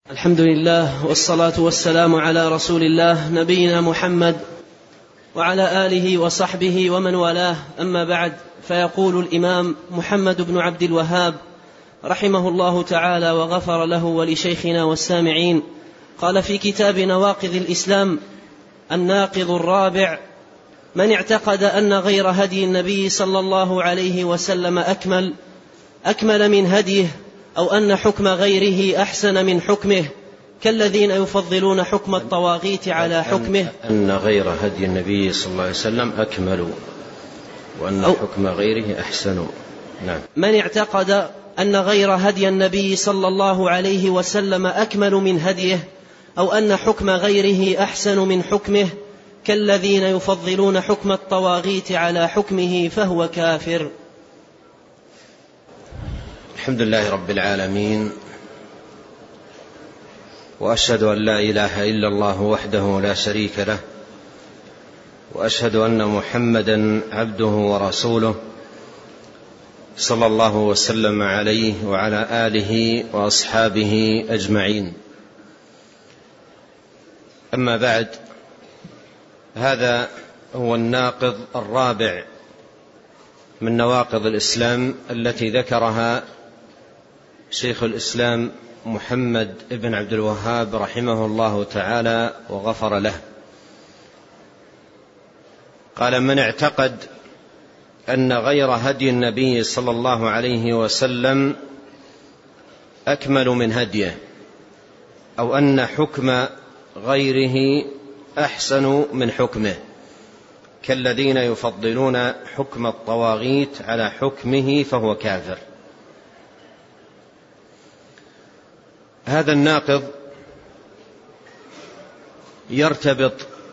الحمد لله والصلاة والسلام على رسول الله نبينا محمد وعلى آله وصحبه ومن والاه، أما بعد، فيقول الإمام محمد بن عبد الوهاب رحمه الله تعالى وغفر له ولشيخنا والسامعين، قال في كتاب نواقض الإسلام: الناقض الرابع: من اعتقد أن غير هدي النبي صلى الله عليه وسلم أكمل من هديه، أو أن حكم غيره أحسن من حكمه، كالذين يفضلون حكم الطواغيت على حكمه. أن غير هدي النبي صلى الله عليه وسلم أكمل وأن حكم غيره أحسن. نعم. من اعتقد أن غير هدي النبي صلى الله عليه وسلم أكمل من هديه، أو أن حكم غيره أحسن من حكمه، كالذين يفضلون حكم الطواغيت على حكمه، فهو كافر. الحمد لله رب العالمين، وأشهد أن لا إله إلا الله وحده لا شريك له، وأشهد أن محمدا عبده ورسوله، صلى الله وسلم عليه وعلى آله وأصحابه أجمعين. أما بعد، هذا هو الناقض الرابع من نواقض الإسلام التي ذكرها شيخ الإسلام محمد بن عبد الوهاب رحمه الله تعالى وغفر له. قال: من اعتقد أن غير هدي النبي صلى الله عليه وسلم أكمل من هديه، أو أن حكم غيره أحسن من حكمه، كالذين يفضلون حكم الطواغيت على حكمه، فهو كافر. هذا الناقض يرتبط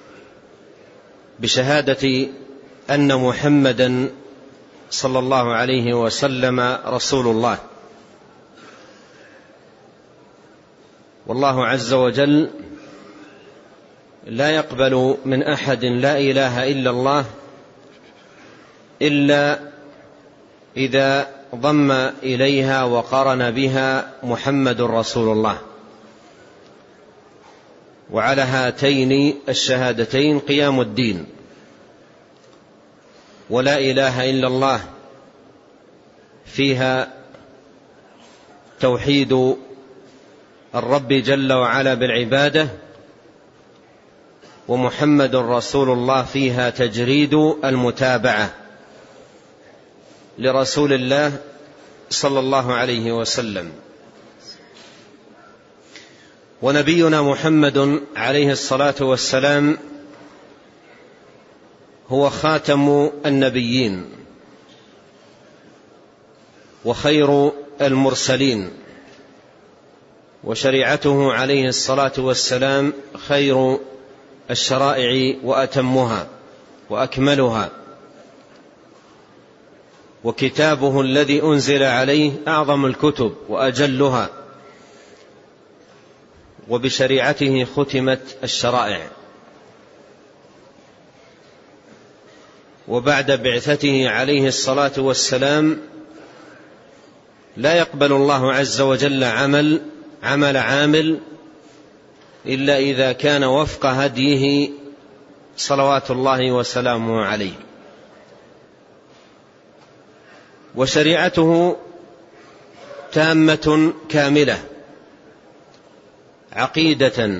بشهادة أن محمدا صلى الله عليه وسلم رسول الله، والله عز وجل لا يقبل من أحد لا إله إلا الله إلا إذا ضم إليها وقرن بها محمد رسول الله. وعلى هاتين الشهادتين قيام الدين. ولا إله إلا الله فيها توحيد الرب جل وعلا بالعبادة، ومحمد رسول الله فيها تجريد المتابعة لرسول الله صلى الله عليه وسلم. ونبينا محمد عليه الصلاة والسلام هو خاتم النبيين وخير المرسلين، وشريعته عليه الصلاة والسلام خير الشرائع وأتمها وأكملها، وكتابه الذي أنزل عليه أعظم الكتب وأجلها، وبشريعته ختمت الشرائع. وبعد بعثته عليه الصلاة والسلام لا يقبل الله عز وجل عمل عامل إلا إذا كان وفق هديه صلوات الله وسلامه عليه. وشريعته تامة كاملة، عقيدة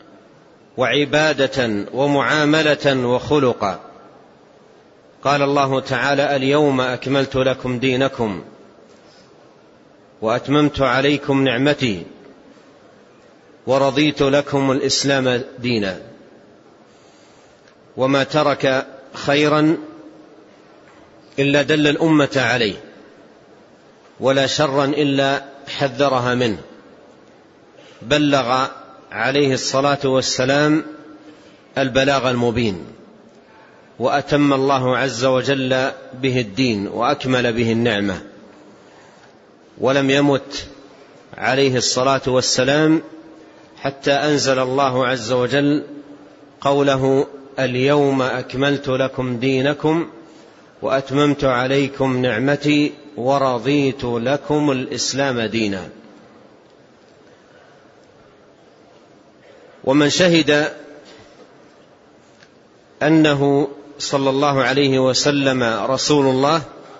وعبادة ومعاملة وخلقا. قال الله تعالى: اليوم أكملت لكم دينكم وأتممت عليكم نعمتي ورضيت لكم الإسلام دينا. وما ترك خيرا إلا دل الأمة عليه، ولا شرا إلا حذرها منه. بلغ عليه الصلاة والسلام البلاغ المبين، وأتم الله عز وجل به الدين وأكمل به النعمة. ولم يمت عليه الصلاة والسلام حتى أنزل الله عز وجل قوله: اليوم أكملت لكم دينكم وأتممت عليكم نعمتي ورضيت لكم الإسلام دينا. ومن شهد أنه صلى الله عليه وسلم رسول الله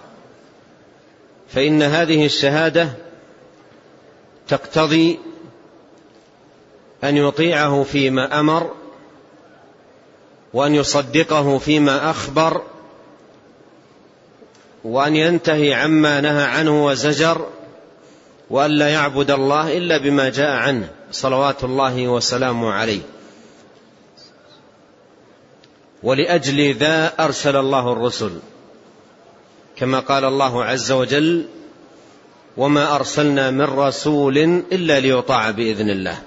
فإن هذه الشهادة تقتضي أن يطيعه فيما أمر، وأن يصدقه فيما أخبر، وأن ينتهي عما نهى عنه وزجر، وأن لا يعبد الله إلا بما جاء عنه صلوات الله وسلامه عليه. ولأجل ذا أرسل الله الرسل، كما قال الله عز وجل: وما أرسلنا من رسول إلا ليطاع بإذن الله.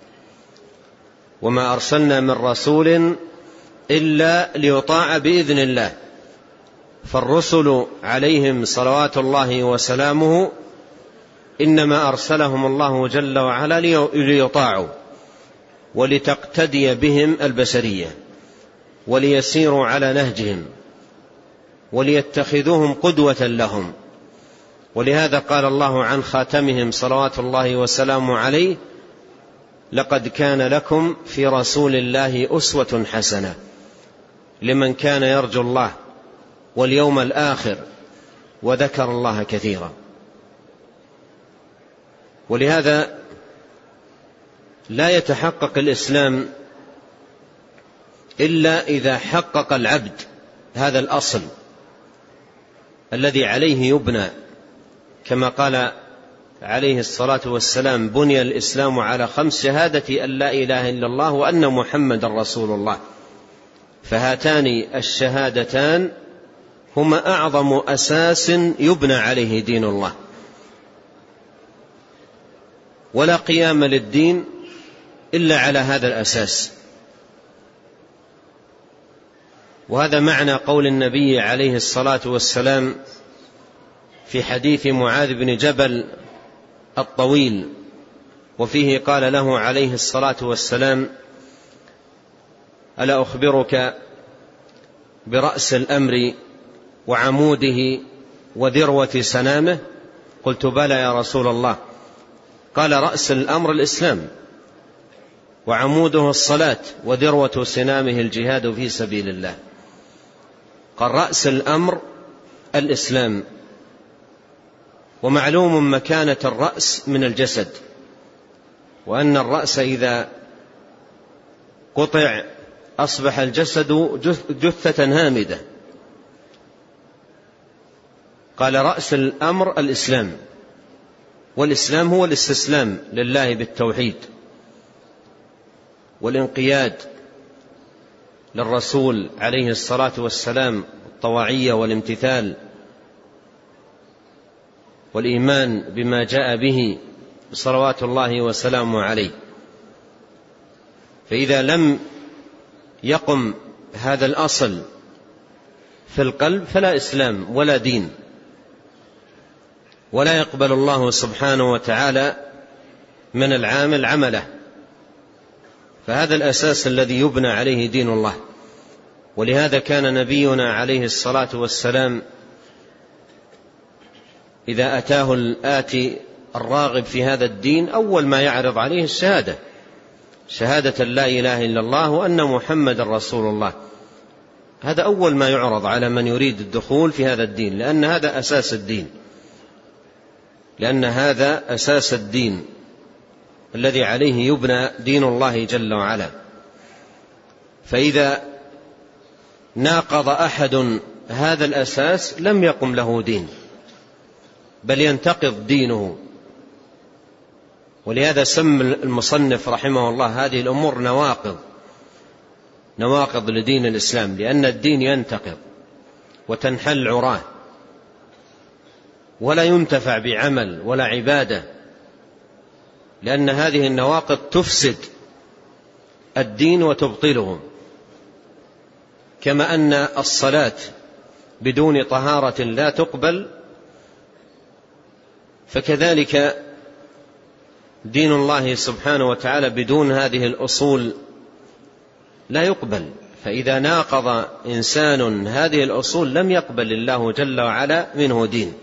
وما أرسلنا من رسول إلا ليطاع بإذن الله. فالرسل عليهم صلوات الله وسلامه إنما أرسلهم الله جل وعلا ليطاعوا، ولتقتدي بهم البشرية، وليسيروا على نهجهم، وليتخذوهم قدوة لهم. ولهذا قال الله عن خاتمهم صلوات الله وسلامه عليه: لقد كان لكم في رسول الله أسوة حسنة لمن كان يرجو الله واليوم الآخر وذكر الله كثيرا. ولهذا لا يتحقق الإسلام إلا إذا حقق العبد هذا الأصل الذي عليه يبنى، كما قال عليه الصلاة والسلام: بني الإسلام على 5: شهادة أن لا إله إلا الله وأن محمد رسول الله. فهاتان الشهادتان هما أعظم أساس يبنى عليه دين الله، ولا قيام للدين إلا على هذا الأساس. وهذا معنى قول النبي عليه الصلاة والسلام في حديث معاذ بن جبل الطويل، وفيه قال له عليه الصلاة والسلام: ألا أخبرك برأس الأمر وعموده وذروة سنامه؟ قلت: بلى يا رسول الله. قال: رأس الأمر الإسلام، وعموده الصلاة، وذروة سنامه الجهاد في سبيل الله. قال: رأس الأمر الإسلام. ومعلوم مكانة الرأس من الجسد، وأن الرأس إذا قطع أصبح الجسد جثة هامدة. قال: رأس الأمر الإسلام. والإسلام هو الاستسلام لله بالتوحيد، والانقياد للرسول عليه الصلاة والسلام، الطواعية والامتثال، والإيمان بما جاء به صلوات الله وسلامه عليه. فإذا لم يقم هذا الأصل في القلب فلا إسلام ولا دين، ولا يقبل الله سبحانه وتعالى من العامل عمله. فهذا الأساس الذي يبنى عليه دين الله. ولهذا كان نبينا عليه الصلاة والسلام إذا أتاه الآتي الراغب في هذا الدين أول ما يعرض عليه الشهادة، شهادة لا إله إلا الله وأن محمد رسول الله. هذا أول ما يعرض على من يريد الدخول في هذا الدين، لأن هذا أساس الدين، لأن هذا أساس الدين الذي عليه يبنى دين الله جل وعلا. فإذا ناقض أحد هذا الأساس لم يقم له دين، بل ينتقض دينه. ولهذا سمى المصنف رحمه الله هذه الأمور نواقض لدين الإسلام، لأن الدين ينتقض وتنحل عراه، ولا ينتفع بعمل ولا عبادة، لأن هذه النواقض تفسد الدين وتبطله. كما أن الصلاة بدون طهارة لا تقبل، فكذلك دين الله سبحانه وتعالى بدون هذه الأصول لا يقبل. فإذا ناقض إنسان هذه الأصول لم يقبل الله جل وعلا منه دين.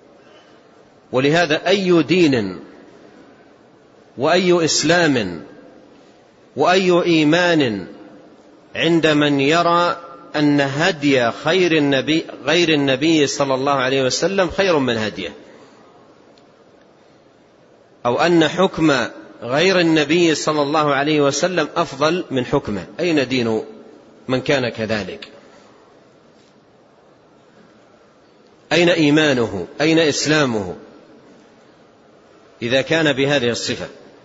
ولهذا أي دين وأي إسلام وأي إيمان عند من يرى أن هدي غير النبي صلى الله عليه وسلم خير من هديه، أو أن حكم غير النبي صلى الله عليه وسلم أفضل من حكمه؟ أين دين من كان كذلك؟ أين إيمانه؟ أين إسلامه إذا كان بهذه الصفة؟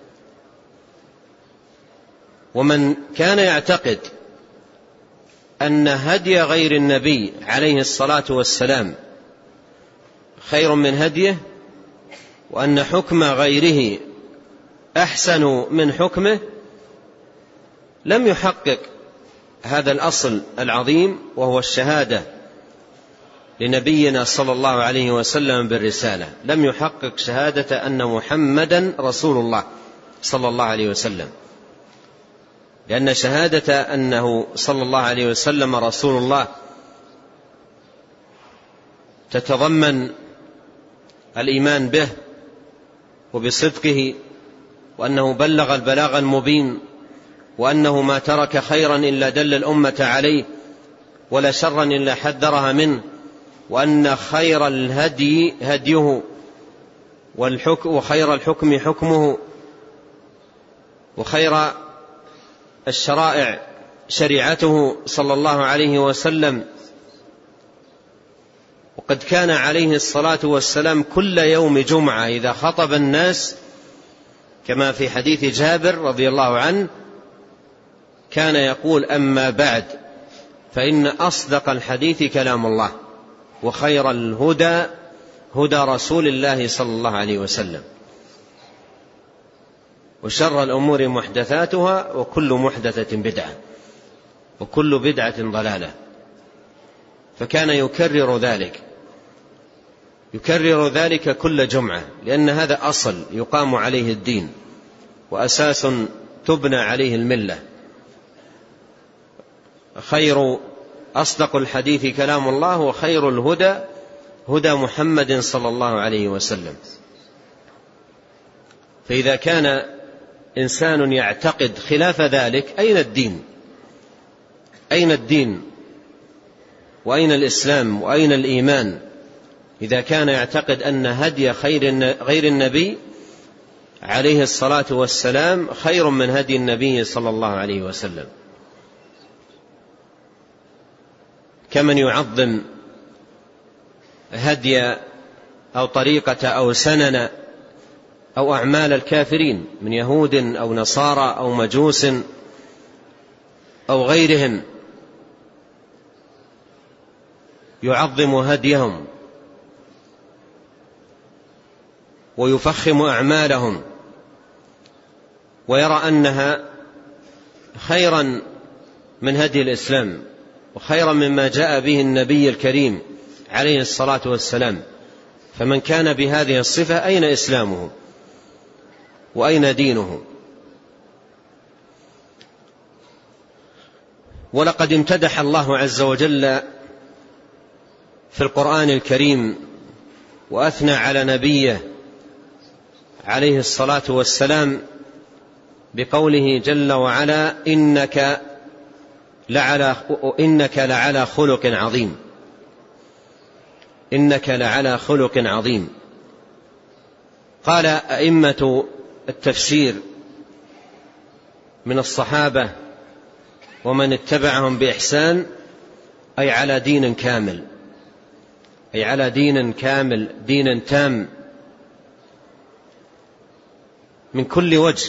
ومن كان يعتقد أن هدي غير النبي عليه الصلاة والسلام خير من هديه، وأن حكم غيره أحسن من حكمه، لم يحقق هذا الأصل العظيم، وهو الشهادة لنبينا صلى الله عليه وسلم بالرسالة. لم يحقق شهادة أن محمدا رسول الله صلى الله عليه وسلم، لأن شهادة أنه صلى الله عليه وسلم رسول الله تتضمن الإيمان به وبصدقه، وأنه بلغ البلاغ المبين، وأنه ما ترك خيرا إلا دل الأمة عليه، ولا شرا إلا حذرها منه، وأن خير الهدي هديه، وخير الحكم حكمه، وخير الشرائع شريعته صلى الله عليه وسلم. وقد كان عليه الصلاة والسلام كل يوم جمعة إذا خطب الناس، كما في حديث جابر رضي الله عنه، كان يقول: أما بعد، فإن أصدق الحديث كلام الله، وخير الهدى هدى رسول الله صلى الله عليه وسلم، وشر الأمور محدثاتها، وكل محدثة بدعة، وكل بدعة ضلالة. فكان يكرر ذلك كل جمعة، لأن هذا أصل يقام عليه الدين، وأساس تبنى عليه الملة. أصدق الحديث كلام الله، وخير الهدى هدى محمد صلى الله عليه وسلم. فإذا كان إنسان يعتقد خلاف ذلك، أين الدين وأين الإسلام وأين الإيمان؟ إذا كان يعتقد أن هدي غير النبي عليه الصلاة والسلام خير من هدي النبي صلى الله عليه وسلم، كمن يعظم هدي أو طريقة أو سنن أو أعمال الكافرين من يهود أو نصارى أو مجوس أو غيرهم، يعظم هديهم ويفخم أعمالهم، ويرى أنها خيرا من هدي الإسلام، وخيرا مما جاء به النبي الكريم عليه الصلاة والسلام. فمن كان بهذه الصفة، أين إسلامه وأين دينه؟ ولقد امتدح الله عز وجل في القرآن الكريم وأثنى على نبيه عليه الصلاة والسلام بقوله جل وعلا: إنك لعلى خلق عظيم. إنك لعلى خلق عظيم. قال أئمة التفسير من الصحابة ومن اتبعهم بإحسان: أي على دين كامل، أي على دين كامل، دين تام من كل وجه.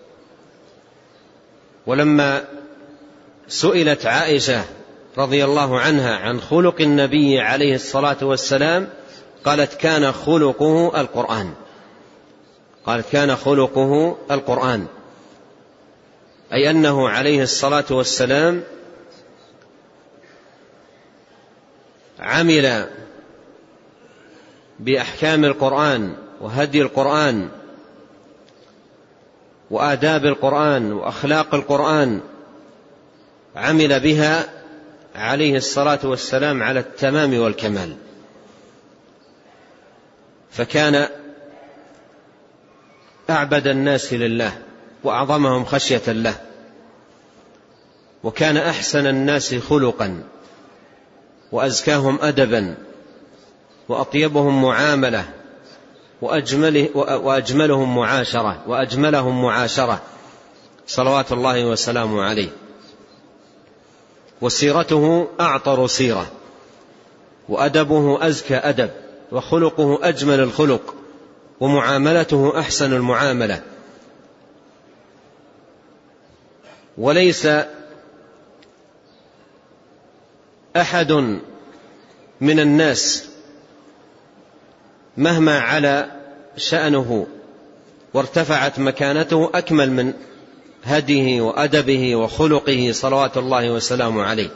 ولما سئلت عائشة رضي الله عنها عن خلق النبي عليه الصلاة والسلام، قالت: كان خلقه القرآن. قالت: كان خلقه القرآن، أي أنه عليه الصلاة والسلام عمل بأحكام القرآن وهدي القرآن وآداب القرآن وأخلاق القرآن، عمل بها عليه الصلاة والسلام على التمام والكمال. فكان أعبد الناس لله وأعظمهم خشية له، وكان أحسن الناس خلقا وأزكاهم أدبا وأطيبهم معاملة وأجملهم معاشرة صلوات الله وسلامه عليه. وسيرته أعطر سيرة، وأدبه أزكى أدب، وخلقه أجمل الخلق، ومعاملته أحسن المعاملة. وليس أحد من الناس مهما على شأنه وارتفعت مكانته أكمل من هديه وأدبه وخلقه صلوات الله وسلامه عليه.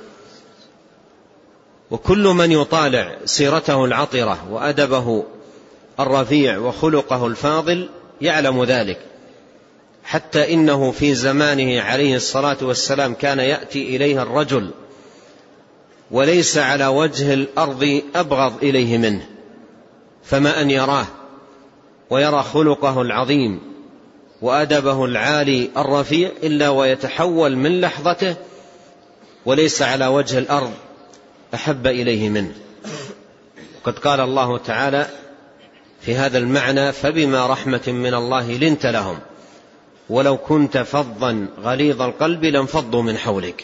وكل من يطالع سيرته العطرة وأدبه الرفيع وخلقه الفاضل يعلم ذلك، حتى إنه في زمانه عليه الصلاة والسلام كان يأتي إليه الرجل وليس على وجه الأرض أبغض إليه منه، فما أن يراه ويرى خلقه العظيم وأدبه العالي الرفيع إلا ويتحول من لحظته وليس على وجه الأرض أحب إليه منه. وقد قال الله تعالى في هذا المعنى: فبما رحمة من الله لنت لهم ولو كنت فظا غليظ القلب لانفضوا من حولك.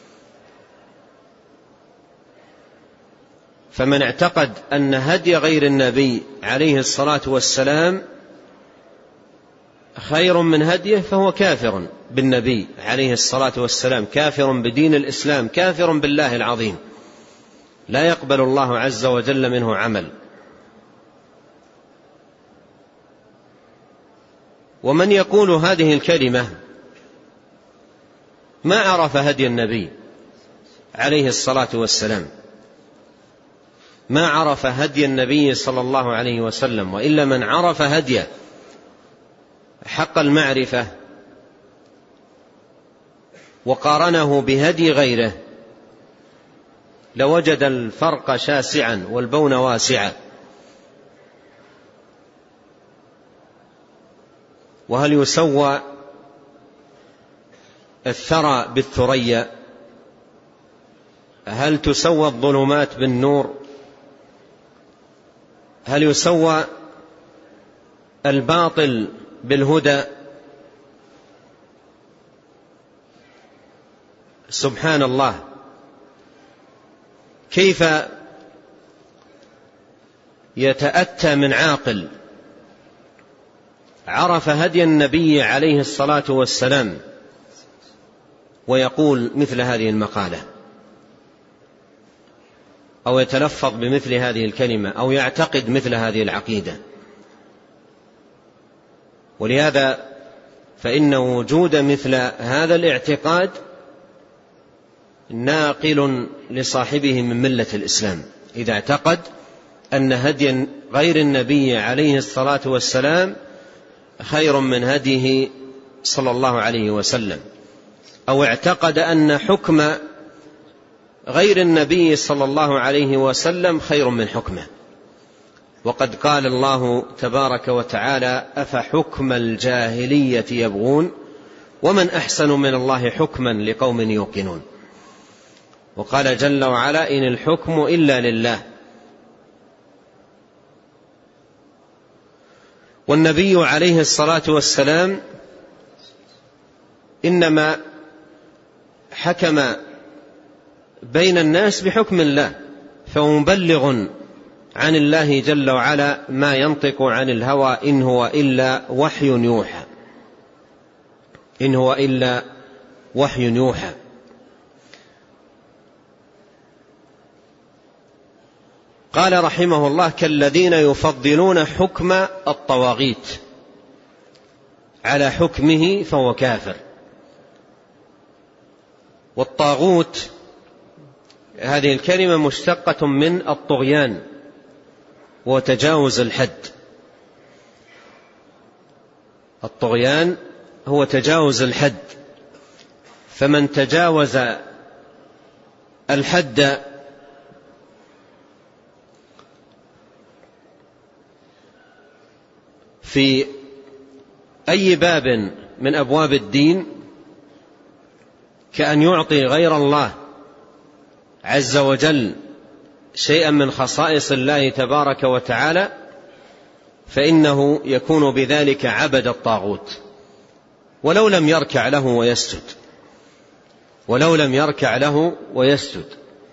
فمن اعتقد أن هدي غير النبي عليه الصلاة والسلام خير من هديه فهو كافر بالنبي عليه الصلاة والسلام، كافر بدين الإسلام، كافر بالله العظيم، لا يقبل الله عز وجل منه عمل. ومن يقول هذه الكلمة ما عرف هدي النبي عليه الصلاة والسلام، ما عرف هدي النبي صلى الله عليه وسلم. وإلا من عرف هديه حق المعرفة وقارنه بهدي غيره لوجد الفرق شاسعا والبون واسعا. وهل يسوى الثرى بالثريا؟ هل تسوى الظلمات بالنور؟ هل يسوى الباطل بالهدى؟ سبحان الله، كيف يتأتى من عاقل عرف هدي النبي عليه الصلاة والسلام ويقول مثل هذه المقالة أو يتلفظ بمثل هذه الكلمة أو يعتقد مثل هذه العقيدة؟ ولهذا فإن وجود مثل هذا الاعتقاد ناقل لصاحبه من ملة الإسلام، إذا اعتقد أن هدي غير النبي عليه الصلاة والسلام خير من هديه صلى الله عليه وسلم، أو اعتقد أن حكم غير النبي صلى الله عليه وسلم خير من حكمه. وقد قال الله تبارك وتعالى: أفحكم الجاهلية يبغون ومن أحسن من الله حكما لقوم يوقنون. وقال جل وعلا: إن الحكم إلا لله. والنبي عليه الصلاة والسلام إنما حكم بين الناس بحكم الله، فهو مبلغ عن الله جل وعلا، ما ينطق عن الهوى إن هو إلا وحي يوحى، إن هو إلا وحي يوحى. قال رحمه الله: كالذين يفضلون حكم الطواغيت على حكمه فهو كافر. والطاغوت هذه الكلمة مشتقة من الطغيان وتجاوز الحد. الطغيان هو تجاوز الحد، فمن تجاوز الحد في أي باب من أبواب الدين كأن يعطي غير الله عز وجل شيئا من خصائص الله تبارك وتعالى، فإنه يكون بذلك عبد الطاغوت ولو لم يركع له ويسجد، ولو لم يركع له ويسجد.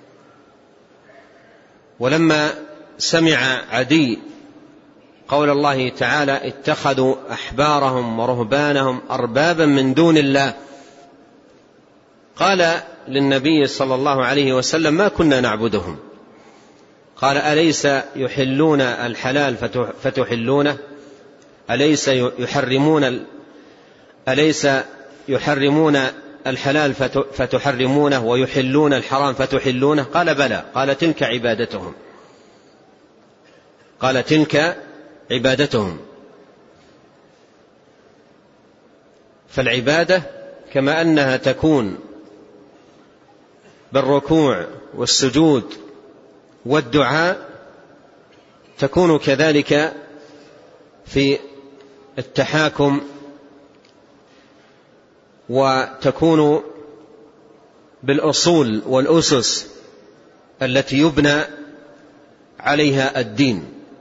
ولما سمع عدي قول الله تعالى اتخذوا أحبارهم ورهبانهم أربابا من دون الله، قال للنبي صلى الله عليه وسلم ما كنا نعبدهم. قال أليس يحلون الحلال فتحلونه، أليس يحرمون الحلال فتحرمونه ويحلون الحرام فتحلونه؟ قال بلى. قال تلك عبادتهم، قال تلك عبادتهم. فالعبادة كما أنها تكون بالركوع والسجود والدعاء، تكون كذلك في التحاكم، وتكون بالأصول والأسس التي يبنى عليها الدين.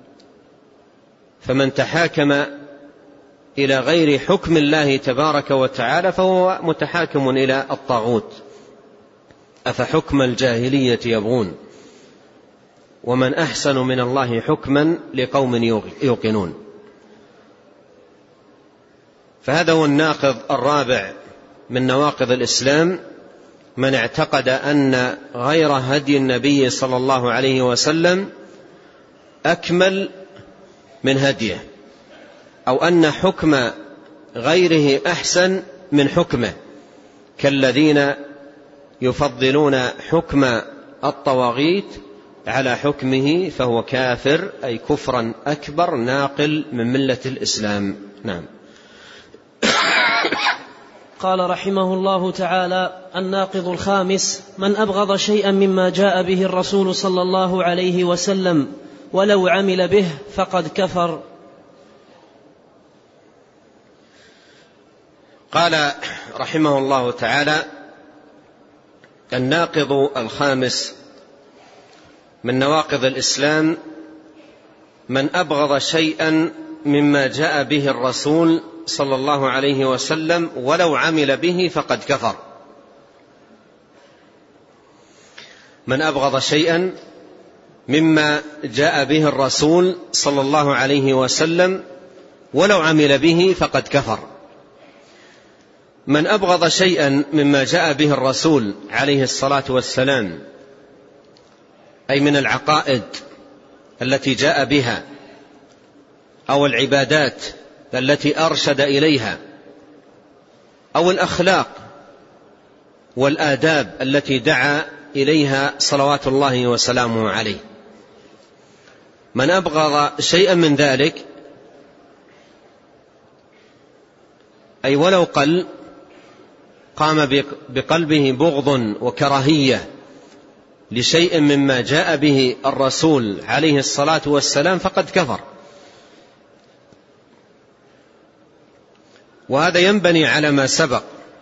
فمن تحاكم إلى غير حكم الله تبارك وتعالى فهو متحاكم إلى الطاغوت. أفحكم الجاهلية يبغون ومن أحسن من الله حكما لقوم يوقنون. فهذا هو الناقض الرابع من نواقض الإسلام، من اعتقد أن غير هدي النبي صلى الله عليه وسلم أكمل من هديه، أو أن حكم غيره أحسن من حكمه، كالذين يفضلون حكم الطواغيت على حكمه، فهو كافر، أي كفرا أكبر ناقل من ملة الإسلام. نعم. قال رحمه الله تعالى: الناقض الخامس: من أبغض شيئا مما جاء به الرسول صلى الله عليه وسلم ولو عمل به فقد كفر. قال رحمه الله تعالى: الناقض الخامس من نواقض الإسلام: من أبغض شيئا مما جاء به الرسول صلى الله عليه وسلم ولو عمل به فقد كفر. من أبغض شيئا مما جاء به الرسول صلى الله عليه وسلم ولو عمل به فقد كفر. من أبغض شيئا مما جاء به الرسول عليه الصلاة والسلام، أي من العقائد التي جاء بها أو العبادات التي أرشد إليها أو الأخلاق والآداب التي دعا إليها صلوات الله وسلامه عليه، من أبغض شيئا من ذلك، أي ولو قل، قام بقلبه بغض وكراهية لشيء مما جاء به الرسول عليه الصلاة والسلام، فقد كفر. وهذا ينبني على ما سبق.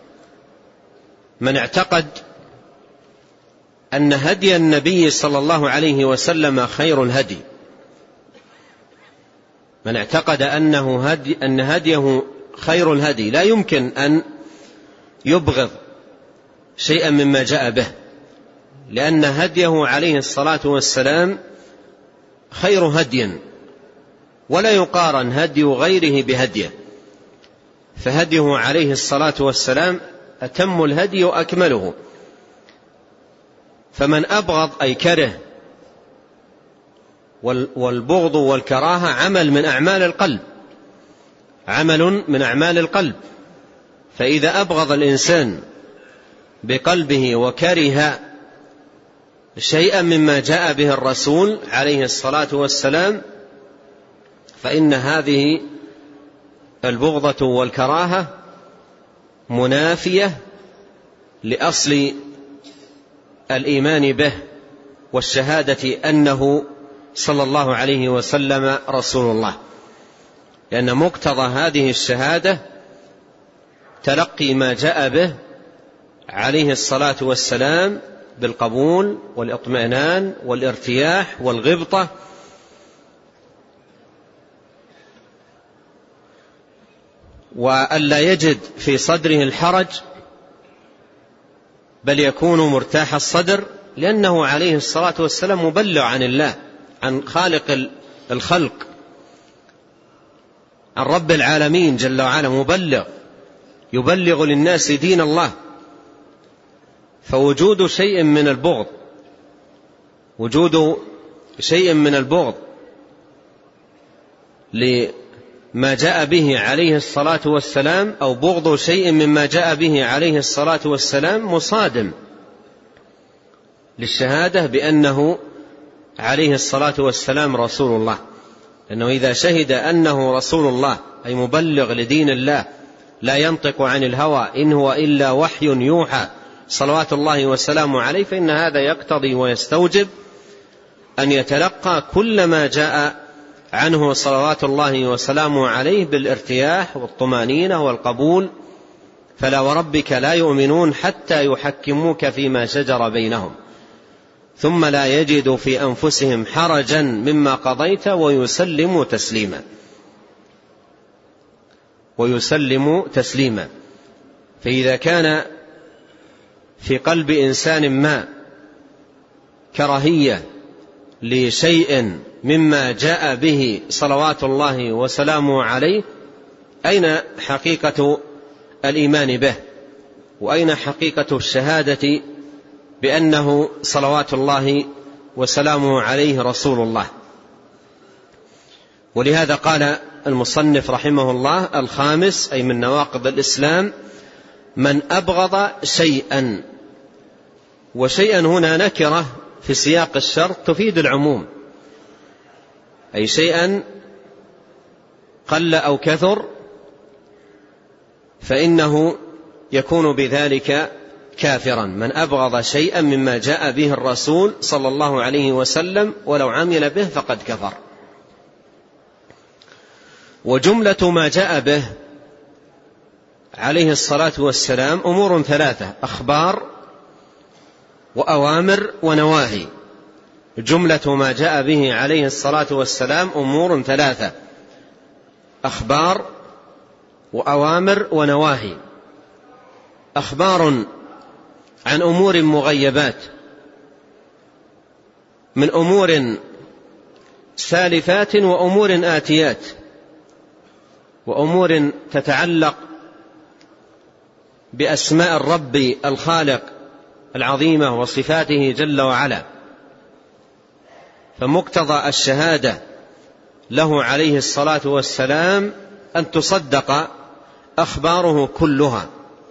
من اعتقد أن هدي النبي صلى الله عليه وسلم خير الهدي، من اعتقد أن هديه خير الهدي، لا يمكن أن يبغض شيئا مما جاء به، لأن هديه عليه الصلاة والسلام خير هدي، ولا يقارن هدي غيره بهديه، فهديه عليه الصلاة والسلام أتم الهدي وأكمله. فمن أبغض أي كره، والبغض والكراهة عمل من أعمال القلب، عمل من أعمال القلب. فإذا أبغض الإنسان بقلبه وكره شيئا مما جاء به الرسول عليه الصلاة والسلام، فإن هذه البغضة والكراهة منافية لأصل الإيمان به والشهادة أنه صلى الله عليه وسلم رسول الله، لأن مقتضى هذه الشهادة تلقي ما جاء به عليه الصلاة والسلام بالقبول والاطمئنان والارتياح والغبطة، وألا يجد في صدره الحرج، بل يكون مرتاح الصدر، لأنه عليه الصلاة والسلام مبلغ عن الله، عن خالق الخلق، عن رب العالمين جل وعلا، يبلغ للناس دين الله. فوجود شيء من البغض لما جاء به عليه الصلاة والسلام، أو بغض شيء مما جاء به عليه الصلاة والسلام، مصادم للشهادة بأنه عليه الصلاة والسلام رسول الله. لأنه إذا شهد أنه رسول الله، أي مبلغ لدين الله، لا ينطق عن الهوى إن هو إلا وحي يوحى، صلوات الله وسلامه عليه، فإن هذا يقتضي ويستوجب أن يتلقى كل ما جاء عنه صلوات الله وسلامه عليه بالارتياح والطمأنينة والقبول. فلا وربك لا يؤمنون حتى يحكموك فيما شجر بينهم ثم لا يجدوا في أنفسهم حرجا مما قضيت ويسلموا تسليما. فإذا كان في قلب إنسان ما كراهية لشيء مما جاء به صلوات الله وسلامه عليه، أين حقيقة الإيمان به؟ وأين حقيقة الشهادة بأنه صلوات الله وسلامه عليه رسول الله؟ ولهذا قال المصنف رحمه الله: الخامس، أي من نواقض الإسلام، من أبغض شيئا. وشيئا هنا نكرة في سياق الشرط تفيد العموم، أي شيئا قل أو كثر فإنه يكون بذلك كافرا. من أبغض شيئا مما جاء به الرسول صلى الله عليه وسلم ولو عمل به فقد كفر. وجملة ما جاء به عليه الصلاة والسلام أمور ثلاثة: أخبار وأوامر ونواهي. جملة ما جاء به عليه الصلاة والسلام أمور ثلاثة: أخبار وأوامر ونواهي. أخبار عن أمور مغيبات من أمور سالفات وأمور آتيات، وأمور تتعلق بأسماء الرب الخالق العظيمة وصفاته جل وعلا. فمقتضى الشهادة له عليه الصلاة والسلام أن تصدق أخباره كلها.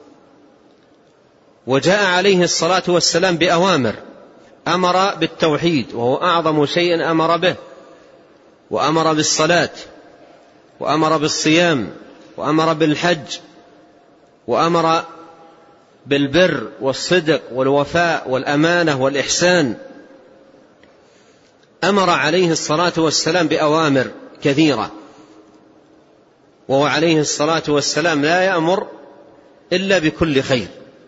وجاء عليه الصلاة والسلام بأوامر، أمر بالتوحيد وهو أعظم شيء أمر به، وأمر بالصلاة، وأمر بالصيام، وأمر بالحج، وأمر بالبر والصدق والوفاء والأمانة والإحسان. أمر عليه الصلاة والسلام بأوامر كثيرة، وهو عليه الصلاة والسلام لا يأمر إلا بكل خير،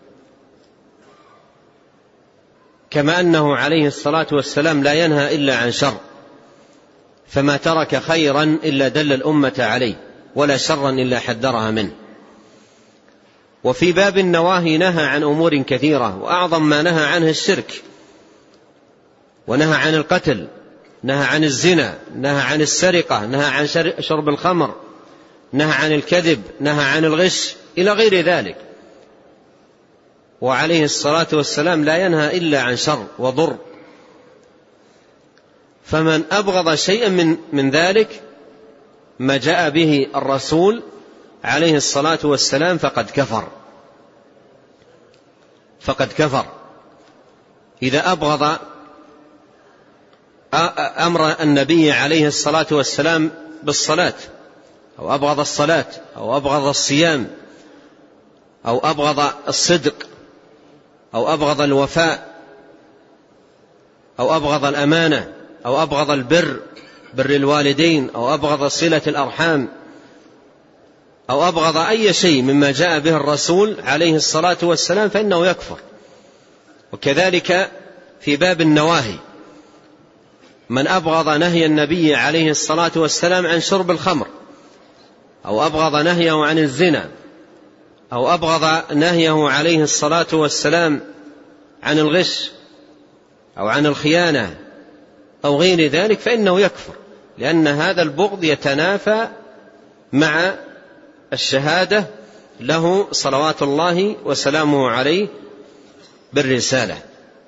كما أنه عليه الصلاة والسلام لا ينهى إلا عن شر، فما ترك خيرا إلا دل الأمة عليه، ولا شرا إلا حذرها منه. وفي باب النواهي نهى عن أمور كثيرة، وأعظم ما نهى عنه الشرك، ونهى عن القتل، نهى عن الزنا، نهى عن السرقة، نهى عن شرب الخمر، نهى عن الكذب، نهى عن الغش، إلى غير ذلك. وعليه الصلاة والسلام لا ينهى إلا عن شر وضر. فمن أبغض شيئا من ذلك ما جاء به الرسول عليه الصلاة والسلام فقد كفر. إذا أبغض أمر النبي عليه الصلاة والسلام بالصلاة، أو أبغض الصلاة، أو أبغض الصيام، أو أبغض الصدق، أو أبغض الوفاء، أو أبغض الأمانة، أو أبغض بر الوالدين، أو أبغض صلة الأرحام، أو أبغض أي شيء مما جاء به الرسول عليه الصلاة والسلام فإنه يكفر. وكذلك في باب النواهي، من أبغض نهي النبي عليه الصلاة والسلام عن شرب الخمر، أو أبغض نهيه عن الزنا، أو أبغض نهيه عليه الصلاة والسلام عن الغش أو عن الخيانة أو غير ذلك، فإنه يكفر، لأن هذا البغض يتنافى مع الشهادة له صلوات الله وسلامه عليه بالرسالة.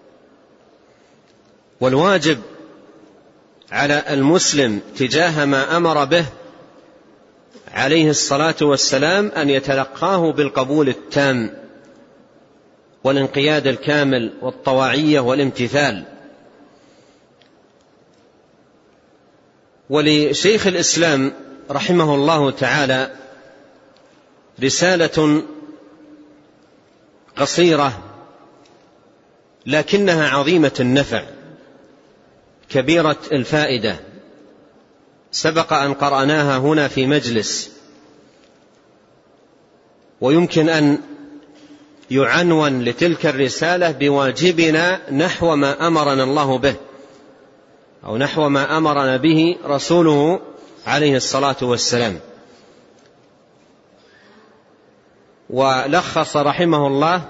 والواجب على المسلم تجاه ما أمر به عليه الصلاة والسلام أن يتلقاه بالقبول التام والانقياد الكامل والطواعية والامتثال. ولشيخ الإسلام رحمه الله تعالى رسالة قصيرة لكنها عظيمة النفع كبيرة الفائدة، سبق أن قرأناها هنا في مجلس، ويمكن أن يعنون لتلك الرسالة بواجبنا نحو ما أمرنا الله به، أو نحو ما أمرنا به رسوله عليه الصلاة والسلام. ولخص رحمه الله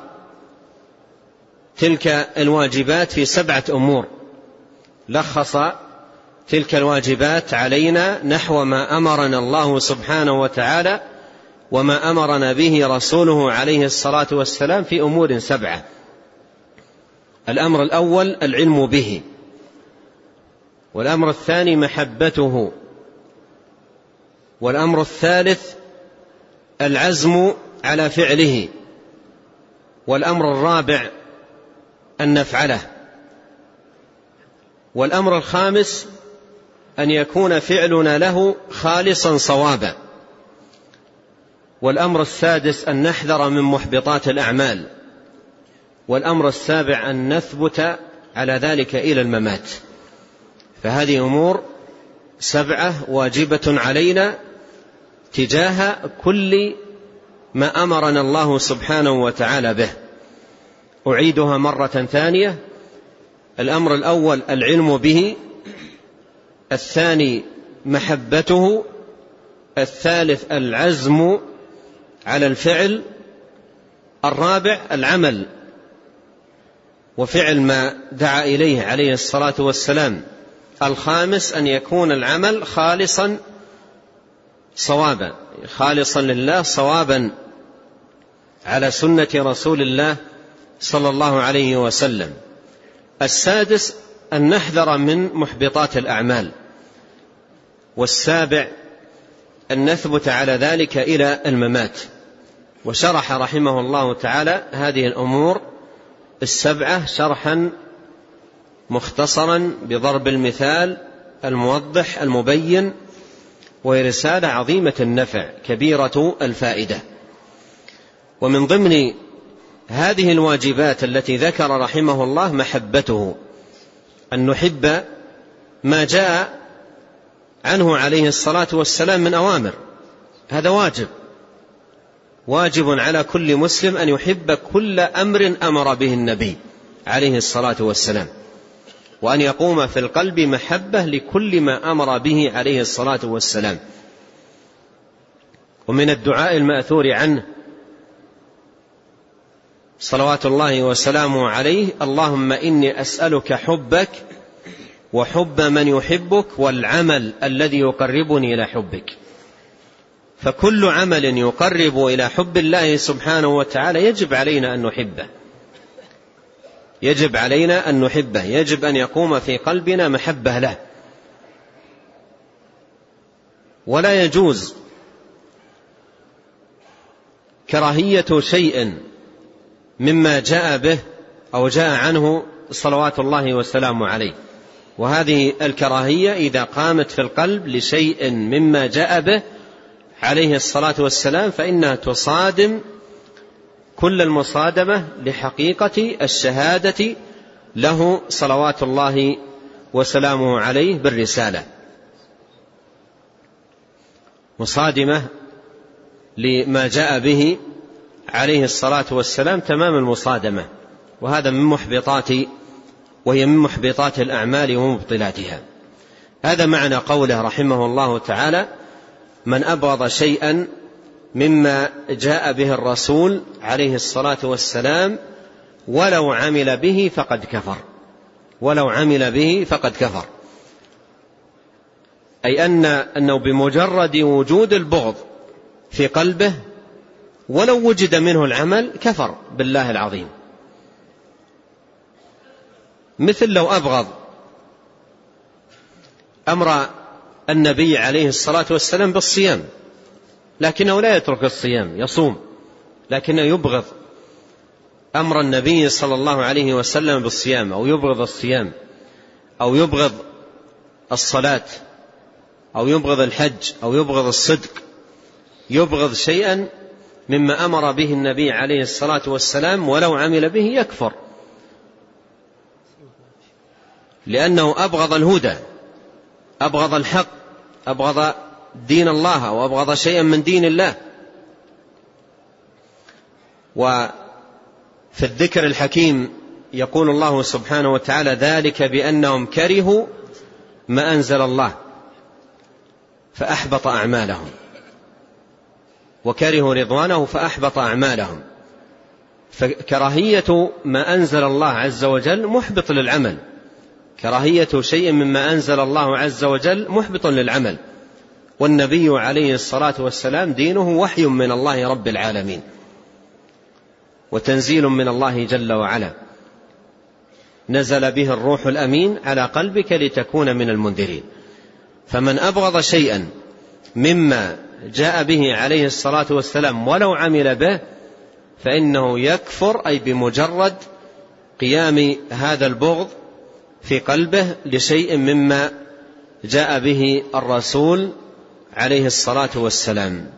تلك الواجبات في 7 أمور، لخص تلك الواجبات علينا نحو ما أمرنا الله سبحانه وتعالى وما أمرنا به رسوله عليه الصلاة والسلام في أمور 7. الأمر الأول العلم به، والأمر الثاني محبته، والأمر الثالث العزم على فعله، والأمر الرابع أن نفعله، والأمر الخامس أن يكون فعلنا له خالصا صوابا، والأمر السادس أن نحذر من محبطات الأعمال، والأمر السابع أن نثبت على ذلك إلى الممات. فهذه أمور 7 واجبة علينا تجاه كل ما أمرنا الله سبحانه وتعالى به. أعيدها مرة ثانية: الأمر الأول العلم به، الثاني محبته، الثالث العزم على الفعل، الرابع العمل وفعل ما دعا إليه عليه الصلاة والسلام، الخامس أن يكون العمل خالصا صوابا، خالصا لله صوابا على سنة رسول الله صلى الله عليه وسلم، السادس أن نحذر من محبطات الأعمال، والسابع أن نثبت على ذلك إلى الممات. وشرح رحمه الله تعالى هذه الأمور 7 شرحا مختصرا بضرب المثال الموضح المبين، وهي رسالة عظيمة النفع كبيرة الفائدة. ومن ضمن هذه الواجبات التي ذكر رحمه الله محبته، أن نحب ما جاء عنه عليه الصلاة والسلام من أوامر، هذا واجب على كل مسلم أن يحب كل أمر أمر به النبي عليه الصلاة والسلام، وأن يقوم في القلب محبة لكل ما أمر به عليه الصلاة والسلام. ومن الدعاء المأثور عنه صلوات الله وسلامه عليه: اللهم إني أسألك حبك وحب من يحبك والعمل الذي يقربني إلى حبك. فكل عمل يقرب إلى حب الله سبحانه وتعالى يجب علينا أن نحبه، يجب علينا أن نحبه، يجب أن يقوم في قلبنا محبة له. ولا يجوز كراهية شيء مما جاء به أو جاء عنه صلوات الله وسلامه عليه. وهذه الكراهية إذا قامت في القلب لشيء مما جاء به عليه الصلاة والسلام فإنها تصادم كل المصادمة لحقيقة الشهادة له صلوات الله وسلامه عليه بالرسالة، مصادمة لما جاء به عليه الصلاة والسلام تمام المصادمة، وهذا وهي من محبطات الأعمال ومبطلاتها. هذا معنى قوله رحمه الله تعالى: من أبغض شيئا مما جاء به الرسول عليه الصلاة والسلام ولو عمل به فقد كفر. ولو عمل به فقد كفر، أي أنه بمجرد وجود البغض في قلبه ولو وجد منه العمل كفر بالله العظيم. مثل لو أبغض أمر النبي عليه الصلاة والسلام بالصيام، لكنه لا يترك الصيام، يصوم، لكنه يبغض أمر النبي صلى الله عليه وسلم بالصيام، أو يبغض الصيام، أو يبغض الصلاة، أو يبغض الحج، أو يبغض الصدق، يبغض شيئا مما أمر به النبي عليه الصلاة والسلام ولو عمل به يكفر، لأنه أبغض الهدى، أبغض الحق، أبغض دين الله، أو أبغض شيئا من دين الله. وفي الذكر الحكيم يقول الله سبحانه وتعالى: ذلك بأنهم كرهوا ما أنزل الله فأحبط أعمالهم، وكرهوا رضوانه فأحبط أعمالهم. فكراهية ما أنزل الله عز وجل محبط للعمل، كراهية شيء مما أنزل الله عز وجل محبط للعمل. والنبي عليه الصلاة والسلام دينه وحي من الله رب العالمين، وتنزيل من الله جل وعلا، نزل به الروح الأمين على قلبك لتكون من المنذرين. فمن أبغض شيئا مما جاء به عليه الصلاة والسلام ولو عمل به فإنه يكفر، أي بمجرد قيام هذا البغض في قلبه لشيء مما جاء به الرسول عليه الصلاة والسلام.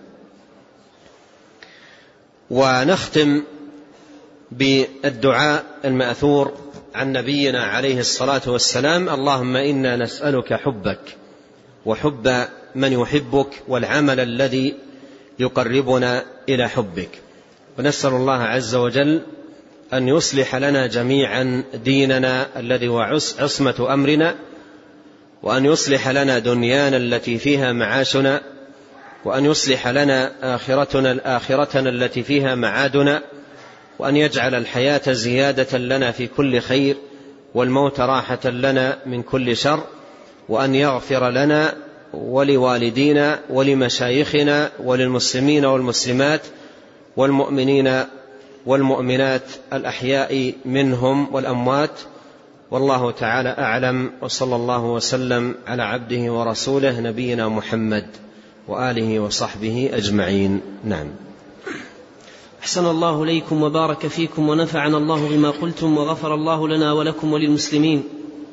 ونختم بالدعاء المأثور عن نبينا عليه الصلاة والسلام: اللهم إنا نسألك حبك وحب من يحبك والعمل الذي يقربنا إلى حبك. ونسأل الله عز وجل أن يصلح لنا جميعا ديننا الذي هو عصمة أمرنا، وأن يصلح لنا دنيانا التي فيها معاشنا، وأن يصلح لنا آخرتنا التي فيها معادنا، وأن يجعل الحياة زيادة لنا في كل خير، والموت راحة لنا من كل شر، وأن يغفر لنا ولوالدينا ولمشايخنا وللمسلمين والمسلمات والمؤمنين والمؤمنات الأحياء منهم والأموات. والله تعالى أعلم، وصلى الله وسلم على عبده ورسوله نبينا محمد وآله وصحبه أجمعين. نعم. أحسن الله إليكم وبارك فيكم ونفعنا الله بما قلتم وغفر الله لنا ولكم وللمسلمين.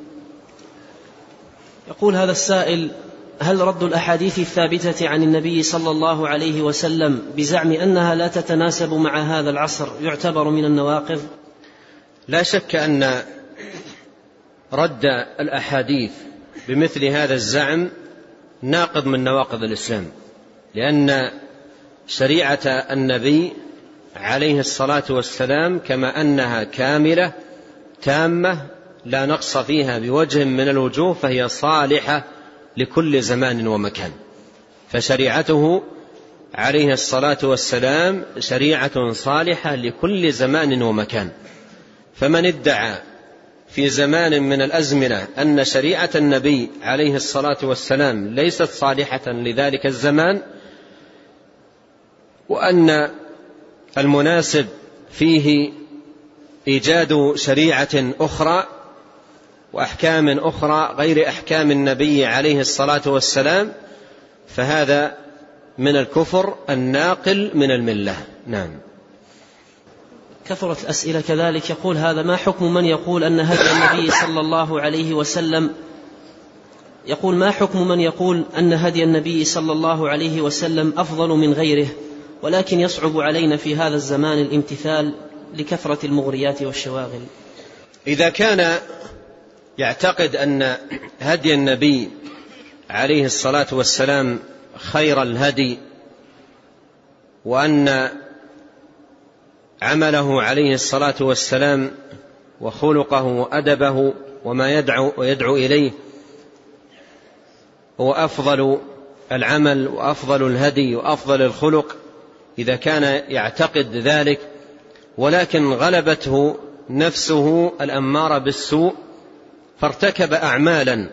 يقول هذا السائل: هل رد الأحاديث الثابتة عن النبي صلى الله عليه وسلم بزعم أنها لا تتناسب مع هذا العصر يعتبر من النواقض؟ لا شك أن رد الأحاديث بمثل هذا الزعم ناقض من نواقض الإسلام، لأن شريعة النبي عليه الصلاة والسلام كما أنها كاملة تامة لا نقص فيها بوجه من الوجوه، فهي صالحة لكل زمان ومكان. فشريعته عليه الصلاة والسلام شريعة صالحة لكل زمان ومكان. فمن ادعى في زمان من الأزمنة أن شريعة النبي عليه الصلاة والسلام ليست صالحة لذلك الزمان، وأن المناسب فيه إيجاد شريعة أخرى وأحكام أخرى غير أحكام النبي عليه الصلاة والسلام، فهذا من الكفر الناقل من الملة. نعم. كثرت الأسئلة كذلك. يقول هذا: ما حكم من يقول أن هدي النبي صلى الله عليه وسلم ما حكم من يقول أن هدي النبي صلى الله عليه وسلم أفضل من غيره، ولكن يصعب علينا في هذا الزمان الامتثال لكثرة المغريات والشواغل؟ إذا كان يعتقد أن هدي النبي عليه الصلاة والسلام خير الهدي وأن عمله عليه الصلاة والسلام وخلقه وأدبه وما يدعو إليه هو أفضل العمل وأفضل الهدي وأفضل الخلق، إذا كان يعتقد ذلك، ولكن غلبته نفسه الأمارة بالسوء فارتكب أعمالا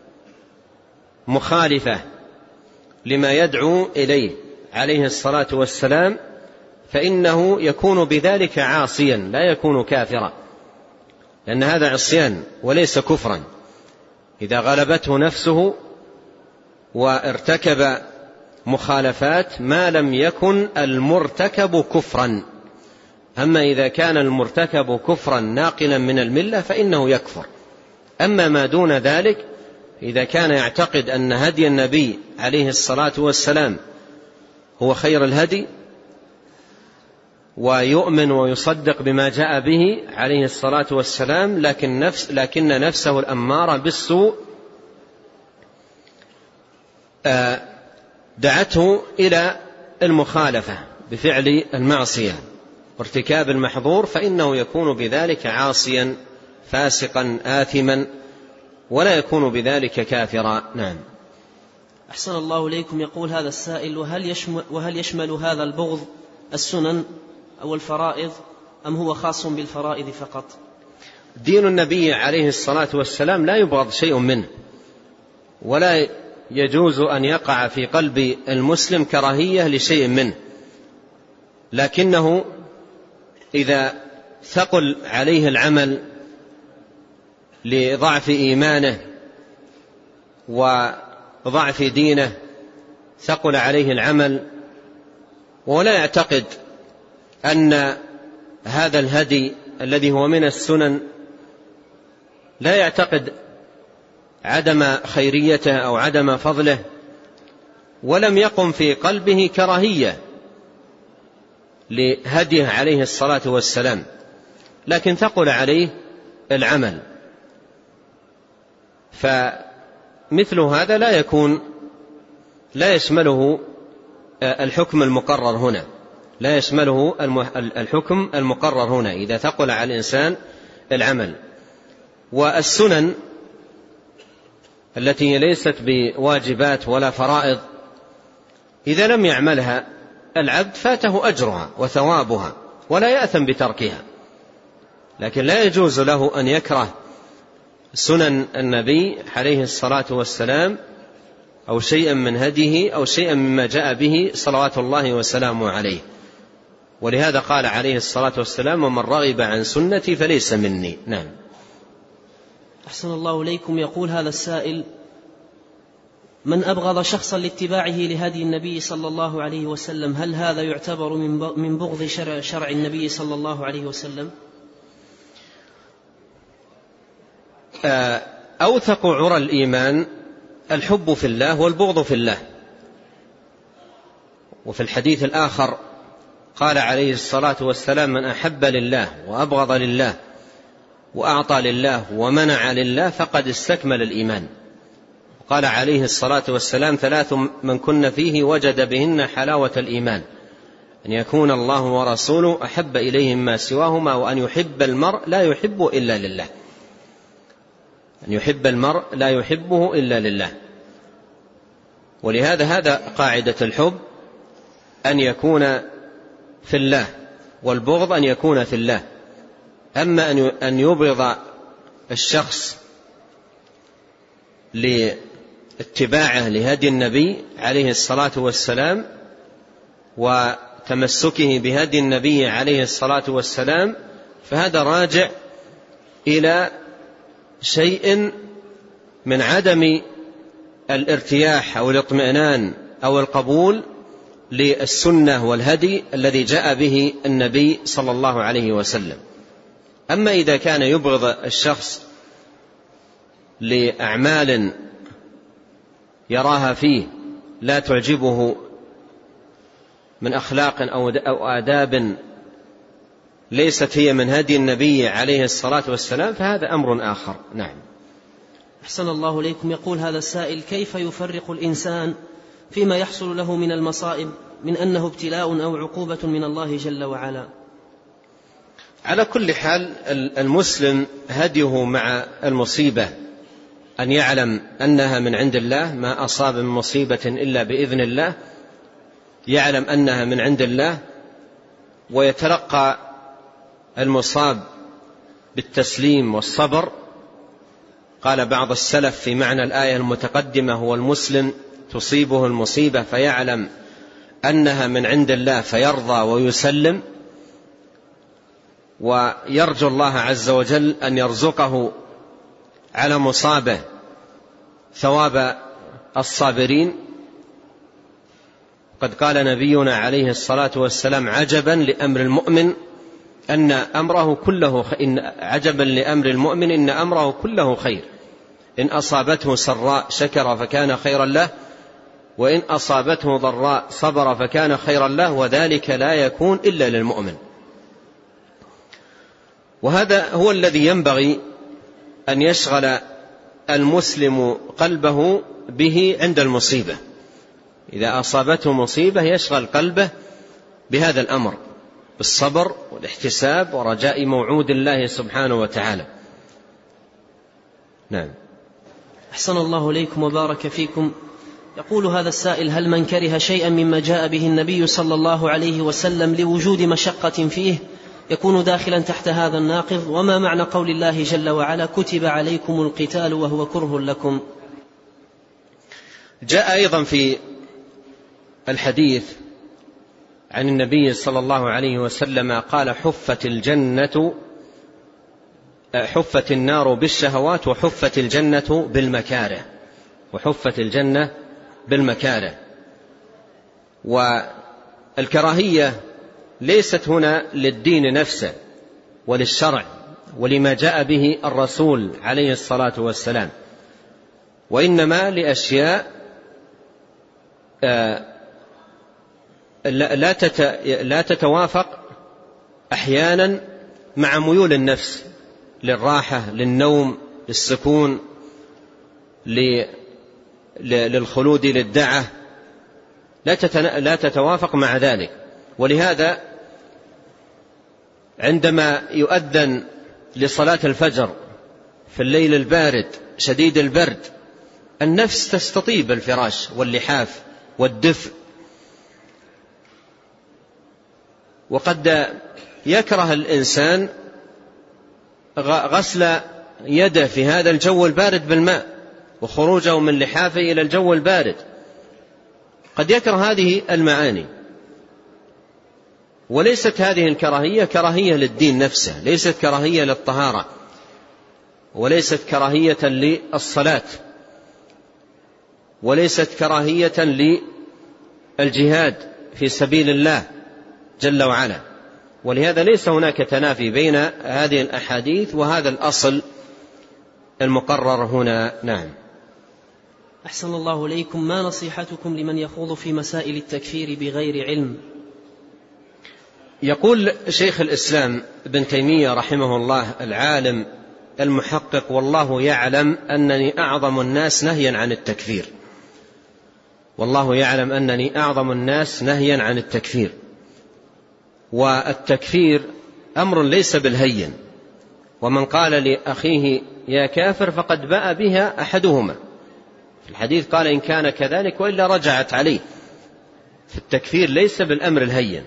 مخالفة لما يدعو إليه عليه الصلاة والسلام، فإنه يكون بذلك عاصيا لا يكون كافرا، لأن هذا عصيان وليس كفرا. إذا غلبته نفسه وارتكب مخالفات ما لم يكن المرتكب كفرا. أما إذا كان المرتكب كفرا ناقلا من الملة فإنه يكفر. أما ما دون ذلك إذا كان يعتقد أن هدي النبي عليه الصلاة والسلام هو خير الهدي ويؤمن ويصدق بما جاء به عليه الصلاة والسلام، لكن نفسه الأمارة بالسوء دعته إلى المخالفة بفعل المعصية وارتكاب المحظور، فإنه يكون بذلك عاصيا فاسقا آثما ولا يكون بذلك كافرا. نعم. أحسن الله إليكم. يقول هذا السائل: وهل يشمل هذا البغض السنن أو الفرائض أم هو خاص بالفرائض فقط؟ دين النبي عليه الصلاة والسلام لا يبغض شيء منه، ولا يجوز أن يقع في قلب المسلم كراهية لشيء منه، لكنه إذا ثقل عليه العمل لضعف إيمانه وضعف دينه، ثقل عليه العمل ولا يعتقد أن هذا الهدي الذي هو من السنن، لا يعتقد عدم خيريته أو عدم فضله، ولم يقم في قلبه كراهية لهديه عليه الصلاة والسلام، لكن ثقل عليه العمل، فمثل هذا لا يشمله الحكم المقرر هنا، لا يشمله الحكم المقرر هنا إذا ثقل على الإنسان العمل. والسنن التي ليست بواجبات ولا فرائض إذا لم يعملها العبد فاته أجرها وثوابها ولا يأثم بتركها، لكن لا يجوز له أن يكره سنن النبي عليه الصلاة والسلام أو شيئا من هديه أو شيئا مما جاء به صلوات الله وسلامه عليه. ولهذا قال عليه الصلاة والسلام: ومن رغب عن سنتي فليس مني. نعم. أحسن الله إليكم. يقول هذا السائل: من أبغض شخصا لاتباعه لهدي النبي صلى الله عليه وسلم هل هذا يعتبر من بغض شرع النبي صلى الله عليه وسلم؟ أوثق عرى الإيمان الحب في الله والبغض في الله. وفي الحديث الآخر قال عليه الصلاة والسلام: من أحب لله وأبغض لله وأعطى لله ومنع لله فقد استكمل الإيمان. قال عليه الصلاة والسلام: ثلاث من كن فيه وجد بهن حلاوة الإيمان: أن يكون الله ورسوله أحب إليه ما سواهما، وأن يحب المرء لا يحبه إلا لله. أن يحب المرء لا يحبه إلا لله. ولهذا هذا قاعدة الحب، أن يكون في الله، والبغض أن يكون في الله. أما أن يبغض الشخص لاتباعه لهدي النبي عليه الصلاة والسلام وتمسكه بهدي النبي عليه الصلاة والسلام، فهذا راجع إلى شيء من عدم الارتياح أو الاطمئنان أو القبول للسنة والهدي الذي جاء به النبي صلى الله عليه وسلم. أما إذا كان يبغض الشخص لأعمال يراها فيه لا تعجبه من أخلاق أو آداب ليست هي من هدي النبي عليه الصلاة والسلام، فهذا أمر آخر. نعم. أحسن الله إليكم. يقول هذا السائل: كيف يفرق الإنسان فيما يحصل له من المصائب من أنه ابتلاء أو عقوبة من الله جل وعلا؟ على كل حال المسلم هديه مع المصيبة أن يعلم أنها من عند الله، ما أصاب من مصيبة إلا بإذن الله، يعلم أنها من عند الله، ويتلقى المصاب بالتسليم والصبر. قال بعض السلف في معنى الآية المتقدمة: هو المسلم تصيبه المصيبة فيعلم أنها من عند الله فيرضى ويسلم، ويرجو الله عز وجل أن يرزقه على مصابه ثواب الصابرين. قد قال نبينا عليه الصلاة والسلام: عجبا لأمر المؤمن أن أمره كله عجبا لأمر المؤمن إن أمره كله خير، إن أصابته سراء شكر فكان خيرا له، وإن أصابته ضراء صبر فكان خيرا له، وذلك لا يكون إلا للمؤمن. وهذا هو الذي ينبغي أن يشغل المسلم قلبه به عند المصيبة. إذا أصابته مصيبة يشغل قلبه بهذا الأمر، بالصبر والاحتساب ورجاء موعود الله سبحانه وتعالى. نعم. أحسن الله إليكم وبارك فيكم. يقول هذا السائل: هل من كره شيئا مما جاء به النبي صلى الله عليه وسلم لوجود مشقة فيه يكون داخلا تحت هذا الناقض؟ وما معنى قول الله جل وعلا: كتب عليكم القتال وهو كره لكم؟ جاء أيضا في الحديث عن النبي صلى الله عليه وسلم قال: حفت النار بالشهوات وحفت الجنة بالمكاره، وحفت الجنة بالمكاره. والكراهية ليست هنا للدين نفسه وللشرع ولما جاء به الرسول عليه الصلاة والسلام، وإنما لأشياء لا تتوافق أحيانا مع ميول النفس للراحة، للنوم، للسكون، للخلود، للدعة، لا تتوافق مع ذلك. ولهذا عندما يؤذن لصلاة الفجر في الليل البارد شديد البرد، النفس تستطيب الفراش واللحاف والدفء، وقد يكره الإنسان غسل يده في هذا الجو البارد بالماء وخروجه من لحافه إلى الجو البارد، قد يكره هذه المعاني. وليست هذه الكراهية كراهية للدين نفسه، ليست كراهية للطهارة، وليست كراهية للصلاة، وليست كراهية للجهاد في سبيل الله جل وعلا. ولهذا ليس هناك تنافي بين هذه الأحاديث وهذا الأصل المقرر هنا. نعم. أحسن الله إليكم. ما نصيحتكم لمن يخوض في مسائل التكفير بغير علم؟ يقول شيخ الإسلام ابن تيمية رحمه الله العالم المحقق: والله يعلم أنني أعظم الناس نهيا عن التكفير، والله يعلم أنني أعظم الناس نهيا عن التكفير. والتكفير أمر ليس بالهين، ومن قال لأخيه يا كافر فقد باء بها أحدهما. في الحديث قال: إن كان كذلك وإلا رجعت عليه. في التكفير ليس بالأمر الهين،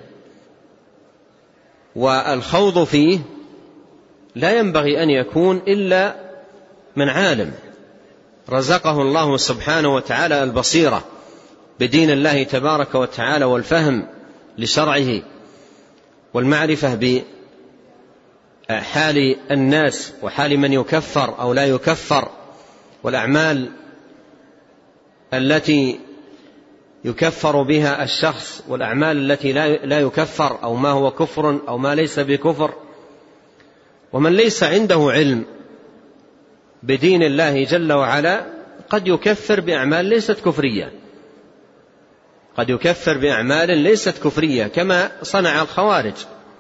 والخوض فيه لا ينبغي أن يكون إلا من عالم رزقه الله سبحانه وتعالى البصيرة بدين الله تبارك وتعالى، والفهم لشرعه، والمعرفة بحال الناس وحال من يكفر أو لا يكفر، والأعمال التي يكفر بها الشخص والأعمال التي لا يكفر، أو ما هو كفر أو ما ليس بكفر. ومن ليس عنده علم بدين الله جل وعلا قد يكفر بأعمال ليست كفرية، قد يكفر بأعمال ليست كفرية كما صنع الخوارج،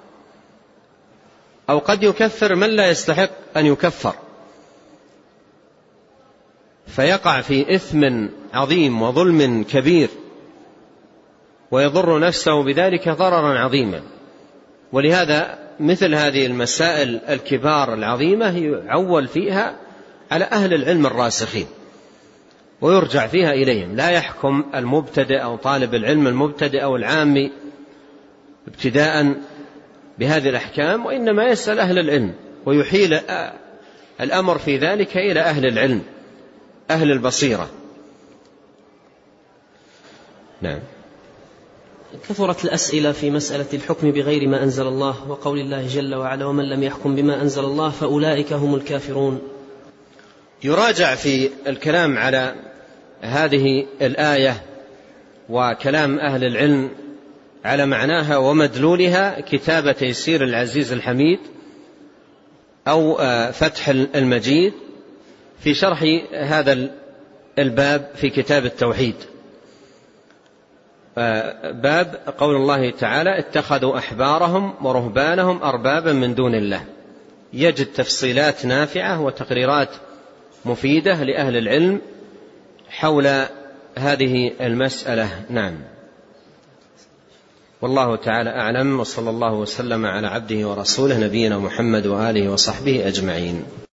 أو قد يكفر من لا يستحق أن يكفر، فيقع في إثم عظيم وظلم كبير. ويضر نفسه بذلك ضررا عظيما. ولهذا مثل هذه المسائل الكبار العظيمة يعول فيها على أهل العلم الراسخين ويرجع فيها إليهم، لا يحكم المبتدئ أو طالب العلم المبتدئ أو العامي ابتداء بهذه الأحكام، وإنما يسأل أهل العلم ويحيل الأمر في ذلك إلى أهل العلم أهل البصيرة. نعم. كثرت الأسئلة في مسألة الحكم بغير ما أنزل الله، وقول الله جل وعلا ومن لم يحكم بما أنزل الله فأولئك هم الكافرون. يراجع في الكلام على هذه الآية وكلام أهل العلم على معناها ومدلولها كتاب تيسير العزيز الحميد أو فتح المجيد في شرح هذا الباب في كتاب التوحيد. باب قول الله تعالى اتخذوا أحبارهم ورهبانهم أربابا من دون الله، يجد تفصيلات نافعة وتقريرات مفيدة لأهل العلم حول هذه المسألة. نعم. والله تعالى أعلم، وصلى الله وسلم على عبده ورسوله نبينا محمد وآله وصحبه أجمعين.